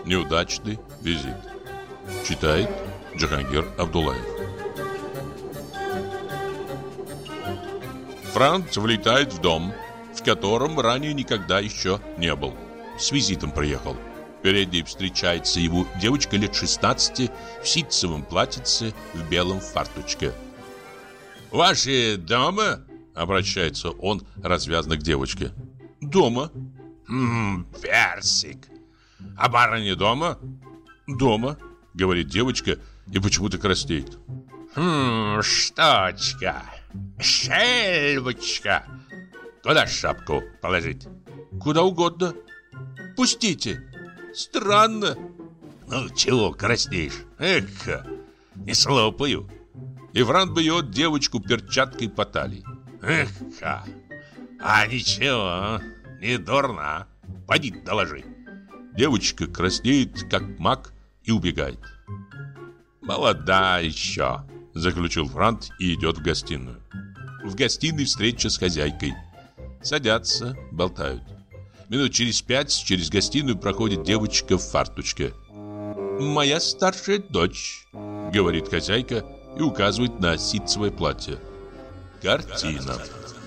Неудачный визит. Читает Джахангир Абдуллаев. Франц влетает в дом, в котором ранее никогда еще не был. С визитом приехал. Перед ней встречается его девочка лет 16 в ситцевом платьице, в белом фартучке. «Ваши дома?» — обращается он развязно к девочке. «Дома». «Персик. А барыня дома?» «Дома», — говорит девочка и почему-то краснеет. «Штучка. Шельбочка. Куда шапку положить?» «Куда угодно». «Пустите». «Странно». «Ну, чего краснеешь? Эх, не слопаю». И Франц бьет девочку перчаткой по талии. «Эх, а ничего, не дурна. Пойди доложи». Девочка краснеет, как мак, и убегает. «Молода еще», — заключил Франц и идет в гостиную. В гостиной встреча с хозяйкой. Садятся, болтают. Минут через 5 через гостиную проходит девочка в фартучке. «Моя старшая дочь», — говорит хозяйка и указывает на ситцевое платье. Картина.